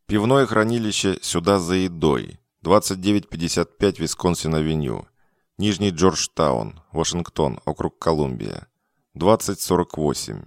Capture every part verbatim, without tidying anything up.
Пивное хранилище «Сюда за едой». двадцать девять пятьдесят пять Висконсин-авеню. Нижний Джорджтаун, Вашингтон, округ Колумбия. двадцать сорок восемь.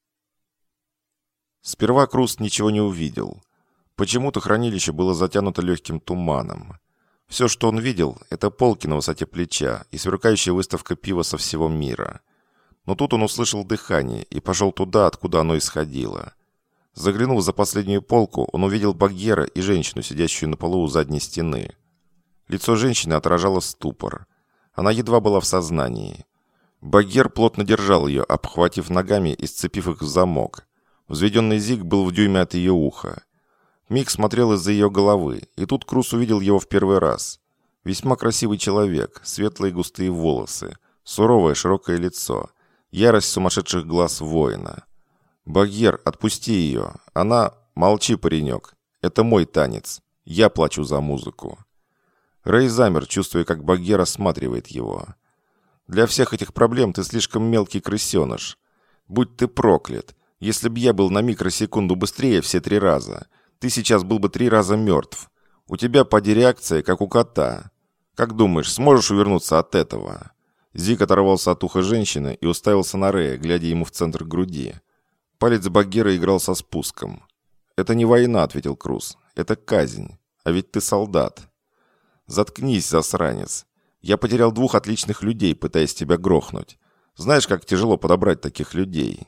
Сперва Круз ничего не увидел. Почему-то хранилище было затянуто легким туманом. Все, что он видел, это полки на высоте плеча и сверкающая выставка пива со всего мира. Но тут он услышал дыхание и пошел туда, откуда оно исходило. Заглянув за последнюю полку, он увидел Баггера и женщину, сидящую на полу у задней стены. Лицо женщины отражало ступор. Она едва была в сознании. Баггер плотно держал ее, обхватив ногами и сцепив их в замок. Взведенный зиг был в дюйме от ее уха. Мик смотрел из-за ее головы, и тут Круз увидел его в первый раз. Весьма красивый человек, светлые густые волосы, суровое широкое лицо, ярость сумасшедших глаз воина. «Баггер, отпусти ее. Она... Молчи, паренек. Это мой танец. Я плачу за музыку». Рэй замер, чувствуя, как Баггер осматривает его. «Для всех этих проблем ты слишком мелкий крысеныш. Будь ты проклят. Если б я был на микросекунду быстрее все три раза, ты сейчас был бы три раза мертв. У тебя поди реакция, как у кота. Как думаешь, сможешь увернуться от этого?» Зиг оторвался от уха женщины и уставился на Рэя, глядя ему в центр груди. Палец Баггера играл со спуском. «Это не война», — ответил Круз. «Это казнь. А ведь ты солдат». «Заткнись, засранец. Я потерял двух отличных людей, пытаясь тебя грохнуть. Знаешь, как тяжело подобрать таких людей?»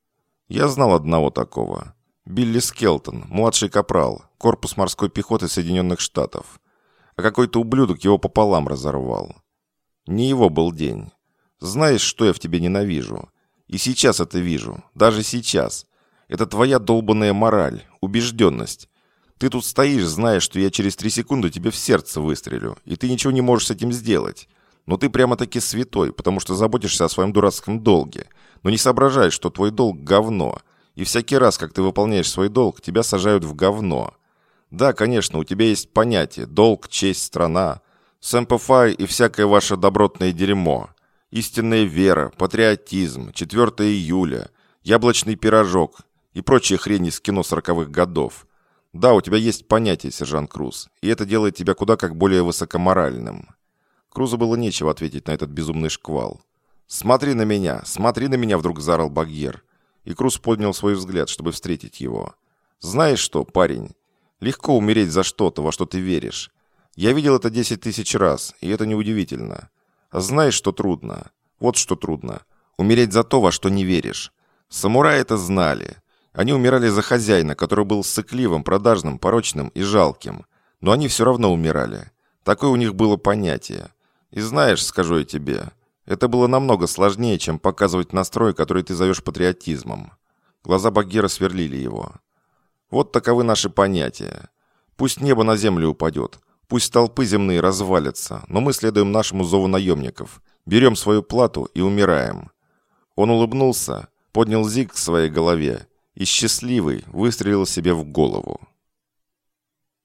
«Я знал одного такого. Билли Скелтон, младший капрал, корпус морской пехоты Соединенных Штатов. А какой-то ублюдок его пополам разорвал. Не его был день. Знаешь, что я в тебе ненавижу? И сейчас это вижу. Даже сейчас. Это твоя долбанная мораль, убежденность. Ты тут стоишь, зная, что я через три секунды тебе в сердце выстрелю, и ты ничего не можешь с этим сделать. Но ты прямо-таки святой, потому что заботишься о своем дурацком долге, но не соображаешь, что твой долг – говно. И всякий раз, как ты выполняешь свой долг, тебя сажают в говно. Да, конечно, у тебя есть понятие – долг, честь, страна, сэмпэфай и всякое ваше добротное дерьмо. Истинная вера, патриотизм, четвёртое июля, яблочный пирожок и прочая хрень из кино сороковых годов. Да, у тебя есть понятие, сержант Круз, и это делает тебя куда как более высокоморальным». Крузу было нечего ответить на этот безумный шквал. «Смотри на меня, смотри на меня!» — вдруг заорал Баггер. И Круз поднял свой взгляд, чтобы встретить его. «Знаешь что, парень, легко умереть за что-то, во что ты веришь. Я видел это десять тысяч раз, и это неудивительно. А знаешь, что трудно? Вот что трудно. Умереть за то, во что не веришь. Самураи это знали. Они умирали за хозяина, который был сыкливым, продажным, порочным и жалким. Но они все равно умирали. Такое у них было понятие. И знаешь, скажу я тебе, это было намного сложнее, чем показывать настрой, который ты зовешь патриотизмом». Глаза Баггера сверлили его. «Вот таковы наши понятия. Пусть небо на землю упадет. Пусть толпы земные развалятся, но мы следуем нашему зову наемников, берем свою плату и умираем». Он улыбнулся, поднял зиг к своей голове и счастливый выстрелил себе в голову.